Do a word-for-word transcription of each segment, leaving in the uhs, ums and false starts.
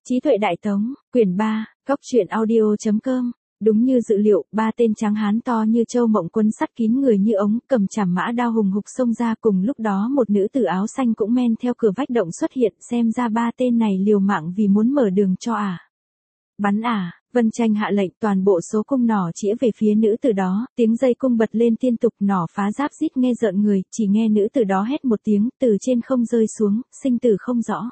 Trí tuệ đại tống, quyển ba, góc truyện audio chấm com. Đúng như dự liệu, ba tên tráng hán to như châu mộng quấn sắt kín người như ống, cầm chảm mã đao hùng hục xông ra. Cùng lúc đó một nữ tử áo xanh cũng men theo cửa vách động xuất hiện, xem ra ba tên này liều mạng vì muốn mở đường cho ả. À. Bắn ả, à. Vân Tranh hạ lệnh toàn bộ số cung nỏ chĩa về phía nữ tử đó, tiếng dây cung bật lên liên tục, nỏ phá giáp rít nghe rợn người, chỉ nghe nữ tử đó hét một tiếng, từ trên không rơi xuống, sinh tử không rõ.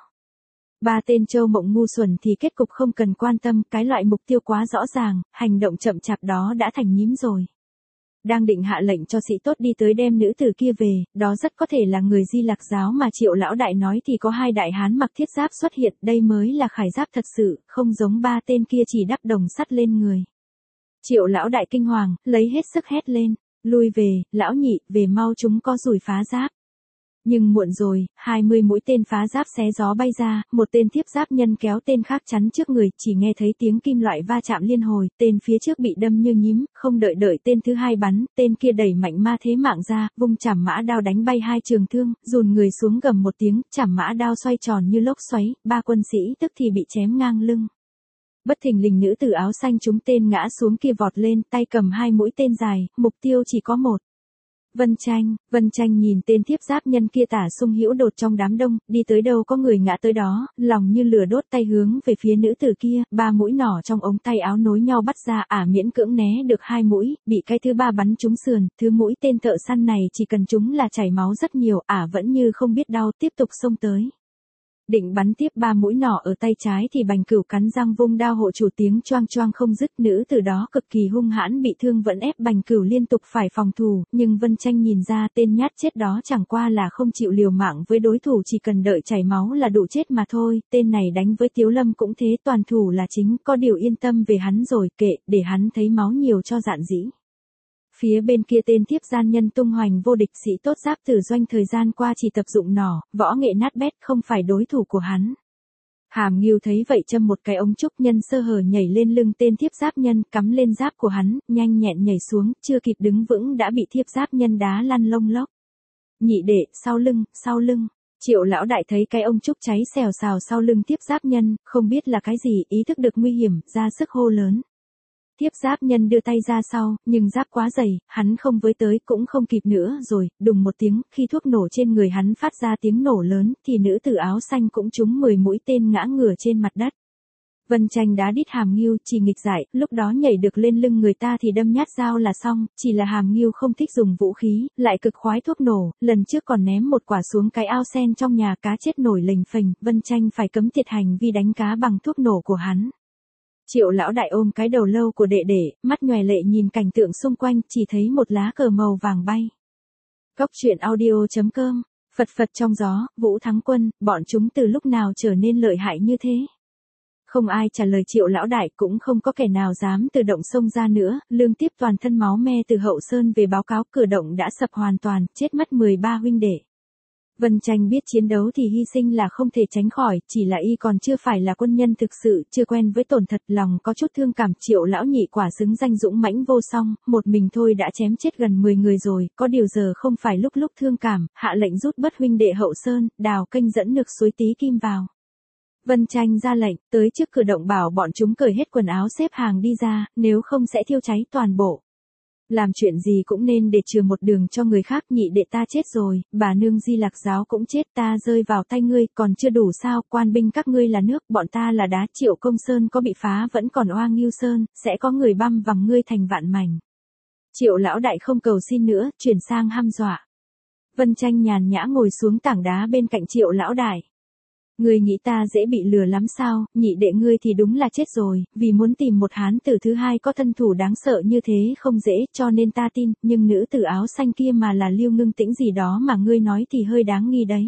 Ba tên châu mộng ngu xuẩn thì kết cục không cần quan tâm, cái loại mục tiêu quá rõ ràng, hành động chậm chạp đó đã thành nhím rồi. Đang định hạ lệnh cho sĩ tốt đi tới đem nữ tử kia về, đó rất có thể là người Di Lặc giáo mà Triệu lão đại nói thì có hai đại hán mặc thiết giáp xuất hiện, đây mới là khải giáp thật sự, không giống ba tên kia chỉ đắp đồng sắt lên người. Triệu lão đại kinh hoàng, lấy hết sức hét lên, lui về, lão nhị, về mau, chúng có rủi phá giáp. Nhưng muộn rồi, hai mươi mũi tên phá giáp xé gió bay ra, một tên thiếp giáp nhân kéo tên khác chắn trước người, chỉ nghe thấy tiếng kim loại va chạm liên hồi, tên phía trước bị đâm như nhím, không đợi đợi tên thứ hai bắn, tên kia đẩy mạnh ma thế mạng ra, vung chảm mã đao đánh bay hai trường thương, dùn người xuống gầm một tiếng, chảm mã đao xoay tròn như lốc xoáy, ba quân sĩ tức thì bị chém ngang lưng. Bất thình lình nữ tử áo xanh trúng tên ngã xuống kia vọt lên, tay cầm hai mũi tên dài, mục tiêu chỉ có một. Vân Tranh, Vân Tranh nhìn tên thiếp giáp nhân kia tả sung hữu đột trong đám đông, đi tới đâu có người ngã tới đó, lòng như lửa đốt, tay hướng về phía nữ tử kia, ba mũi nỏ trong ống tay áo nối nhau bắt ra, ả miễn cưỡng né được hai mũi, bị cái thứ ba bắn trúng sườn, thứ mũi tên thợ săn này chỉ cần trúng là chảy máu rất nhiều, ả vẫn như không biết đau, tiếp tục xông tới. Định bắn tiếp ba mũi nỏ ở tay trái thì Bành Cửu cắn răng vung đao hộ chủ, tiếng choang choang không dứt, nữ từ đó cực kỳ hung hãn bị thương vẫn ép Bành Cửu liên tục phải phòng thủ, nhưng Vân Tranh nhìn ra tên nhát chết đó chẳng qua là không chịu liều mạng với đối thủ, chỉ cần đợi chảy máu là đủ chết mà thôi, tên này đánh với Tiếu Lâm cũng thế, toàn thủ là chính, có điều yên tâm về hắn rồi, kệ, để hắn thấy máu nhiều cho dạn dĩ. Phía bên kia tên thiếp gian nhân tung hoành vô địch, sĩ tốt giáp tử doanh thời gian qua chỉ tập dụng nỏ, võ nghệ nát bét, không phải đối thủ của hắn. Hàm Ngưu thấy vậy châm một cái ống trúc, nhân sơ hở nhảy lên lưng tên thiếp giáp nhân, cắm lên giáp của hắn, nhanh nhẹn nhảy xuống, chưa kịp đứng vững đã bị thiếp giáp nhân đá lăn lông lốc. Nhị đệ, sau lưng, sau lưng. Triệu lão đại thấy cái ông trúc cháy xèo xào sau lưng thiếp giáp nhân, không biết là cái gì, ý thức được nguy hiểm, ra sức hô lớn. Thiếp giáp nhân đưa tay ra sau, nhưng giáp quá dày, hắn không với tới cũng không kịp nữa rồi, đùng một tiếng, khi thuốc nổ trên người hắn phát ra tiếng nổ lớn, thì nữ tử áo xanh cũng trúng mười mũi tên ngã ngửa trên mặt đất. Vân Tranh đá đít Hàm Ngưu, chỉ nghịch giải, lúc đó nhảy được lên lưng người ta thì đâm nhát dao là xong, chỉ là Hàm Ngưu không thích dùng vũ khí, lại cực khoái thuốc nổ, lần trước còn ném một quả xuống cái ao sen trong nhà, cá chết nổi lềnh phềnh, Vân Tranh phải cấm tiệt hành vi đánh cá bằng thuốc nổ của hắn. Triệu lão đại ôm cái đầu lâu của đệ đệ, mắt nhòe lệ nhìn cảnh tượng xung quanh, chỉ thấy một lá cờ màu vàng bay. Góc truyện audio chấm com, phật phật trong gió, Vũ Thắng Quân, bọn chúng từ lúc nào trở nên lợi hại như thế? Không ai trả lời Triệu lão đại, cũng không có kẻ nào dám từ động sông ra nữa, Lương Tiếp toàn thân máu me từ Hậu Sơn về báo cáo cửa động đã sập hoàn toàn, chết mất mười ba huynh đệ. Vân Tranh biết chiến đấu thì hy sinh là không thể tránh khỏi, chỉ là y còn chưa phải là quân nhân thực sự, chưa quen với tổn thật, lòng có chút thương cảm. Triệu lão nhị quả xứng danh dũng mãnh vô song, một mình thôi đã chém chết gần mười người rồi, có điều giờ không phải lúc lúc thương cảm, hạ lệnh rút bớt huynh đệ Hậu Sơn, đào kênh dẫn nước suối Tí Kim vào. Vân Tranh ra lệnh, tới trước cửa động bảo bọn chúng cởi hết quần áo xếp hàng đi ra, nếu không sẽ thiêu cháy toàn bộ. Làm chuyện gì cũng nên để chừa một đường cho người khác, nhị đệ ta chết rồi, bà nương Di Lặc giáo cũng chết, ta rơi vào tay ngươi, còn chưa đủ sao, quan binh các ngươi là nước, bọn ta là đá, Triệu Công Sơn có bị phá vẫn còn oa Ngưu Sơn, sẽ có người băm vằm ngươi thành vạn mảnh. Triệu lão đại không cầu xin nữa, chuyển sang hăm dọa. Vân Tranh nhàn nhã ngồi xuống tảng đá bên cạnh Triệu lão đại. Ngươi nghĩ ta dễ bị lừa lắm sao, nhị đệ ngươi thì đúng là chết rồi, vì muốn tìm một hán tử thứ hai có thân thủ đáng sợ như thế không dễ, cho nên ta tin, nhưng nữ tử áo xanh kia mà là Lưu Ngưng Tĩnh gì đó mà ngươi nói thì hơi đáng nghi đấy.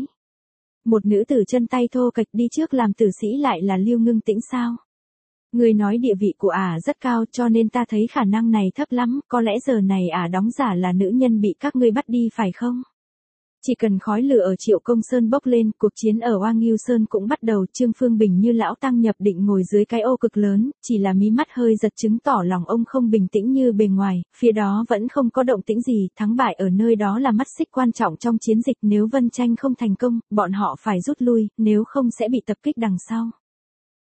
Một nữ tử chân tay thô kệch đi trước làm tử sĩ lại là Lưu Ngưng Tĩnh sao? Ngươi nói địa vị của ả rất cao, cho nên ta thấy khả năng này thấp lắm, có lẽ giờ này ả đóng giả là nữ nhân bị các ngươi bắt đi phải không? Chỉ cần khói lửa ở Triệu Công Sơn bốc lên, cuộc chiến ở Oa Ngưu Sơn cũng bắt đầu. Trương Phương Bình như lão tăng nhập định ngồi dưới cái ô cực lớn, chỉ là mí mắt hơi giật chứng tỏ lòng ông không bình tĩnh như bề ngoài, phía đó vẫn không có động tĩnh gì, thắng bại ở nơi đó là mắt xích quan trọng trong chiến dịch, nếu Vân Tranh không thành công, bọn họ phải rút lui, nếu không sẽ bị tập kích đằng sau.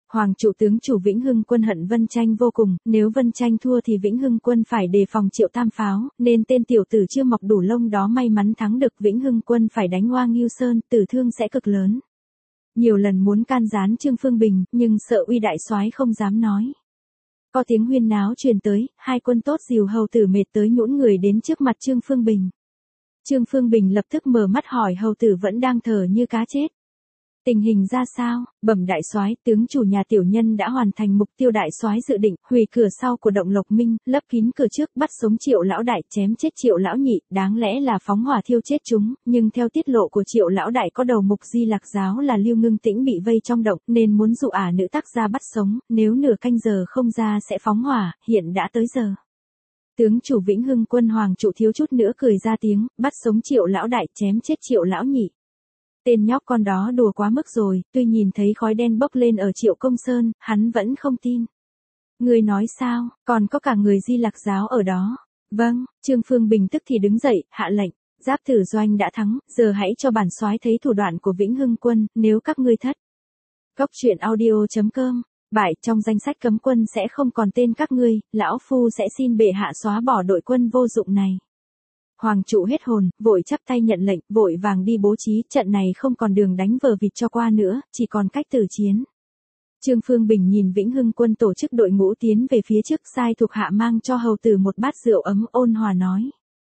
Hoàng trụ tướng chủ Vĩnh Hưng Quân hận Vân Tranh vô cùng, nếu Vân Tranh thua thì Vĩnh Hưng Quân phải đề phòng Triệu Tam Pháo, nên tên tiểu tử chưa mọc đủ lông đó may mắn thắng được Vĩnh Hưng Quân phải đánh Hoa Ngưu Sơn, tử thương sẽ cực lớn. Nhiều lần muốn can gián Trương Phương Bình, nhưng sợ uy đại soái không dám nói. Có tiếng huyên náo truyền tới, hai quân tốt dìu hầu tử mệt tới nhũn người đến trước mặt Trương Phương Bình. Trương Phương Bình lập tức mở mắt hỏi hầu tử vẫn đang thở như cá chết. Tình hình ra sao? Bẩm đại soái, tướng chủ nhà tiểu nhân đã hoàn thành mục tiêu đại soái dự định, hủy cửa sau của động Lộc Minh, lấp kín cửa trước, bắt sống Triệu lão đại, chém chết Triệu lão nhị, đáng lẽ là phóng hỏa thiêu chết chúng, nhưng theo tiết lộ của Triệu lão đại có đầu mục Di Lạc giáo là Lưu Ngưng Tĩnh bị vây trong động, nên muốn dụ ả nữ tác ra bắt sống, nếu nửa canh giờ không ra sẽ phóng hỏa, hiện đã tới giờ. Tướng chủ Vĩnh Hưng Quân Hoàng trụ thiếu chút nữa cười ra tiếng, bắt sống Triệu lão đại, chém chết Triệu lão nhị. Tên nhóc con đó đùa quá mức rồi, tuy nhìn thấy khói đen bốc lên ở Triệu Công Sơn, hắn vẫn không tin. Người nói sao, còn có cả người Di Lạc giáo ở đó. Vâng, Trương Phương Bình tức thì đứng dậy, hạ lệnh, Giáp Tử Doanh đã thắng, giờ hãy cho bản soái thấy thủ đoạn của Vĩnh Hưng Quân, nếu các ngươi thất. Góc truyện audio chấm com, bại trong danh sách cấm quân sẽ không còn tên các ngươi, lão phu sẽ xin bệ hạ xóa bỏ đội quân vô dụng này. Hoàng trụ hết hồn, vội chắp tay nhận lệnh, vội vàng đi bố trí, trận này không còn đường đánh vờ vịt cho qua nữa, chỉ còn cách tử chiến. Trương Phương Bình nhìn Vĩnh Hưng Quân tổ chức đội ngũ tiến về phía trước, sai thuộc hạ mang cho hầu tử một bát rượu ấm, ôn hòa nói.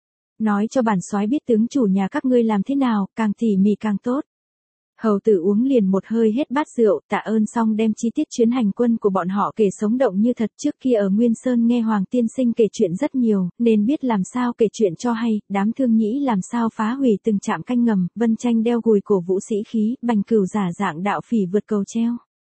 Nói cho bản soái biết tướng chủ nhà các ngươi làm thế nào, càng tỉ mỉ càng tốt. Hầu tử uống liền một hơi hết bát rượu, tạ ơn xong đem chi tiết chuyến hành quân của bọn họ kể sống động như thật. Trước kia ở Nguyên Sơn nghe Hoàng tiên sinh kể chuyện rất nhiều, nên biết làm sao kể chuyện cho hay, đám thương nhĩ làm sao phá hủy từng trạm canh ngầm, Vân Tranh đeo gùi cổ vũ sĩ khí, Bành Cửu giả dạng đạo phỉ vượt cầu treo.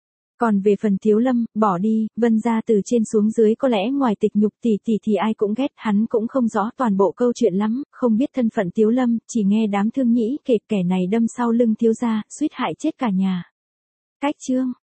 Còn về phần Tiếu Lâm, bỏ đi, Vân gia từ trên xuống dưới có lẽ ngoài tịch nhục tỷ tỷ thì ai cũng ghét, hắn cũng không rõ toàn bộ câu chuyện lắm, không biết thân phận Tiếu Lâm, chỉ nghe đám thương nhĩ kể kẻ này đâm sau lưng thiếu gia, suýt hại chết cả nhà. Cách chương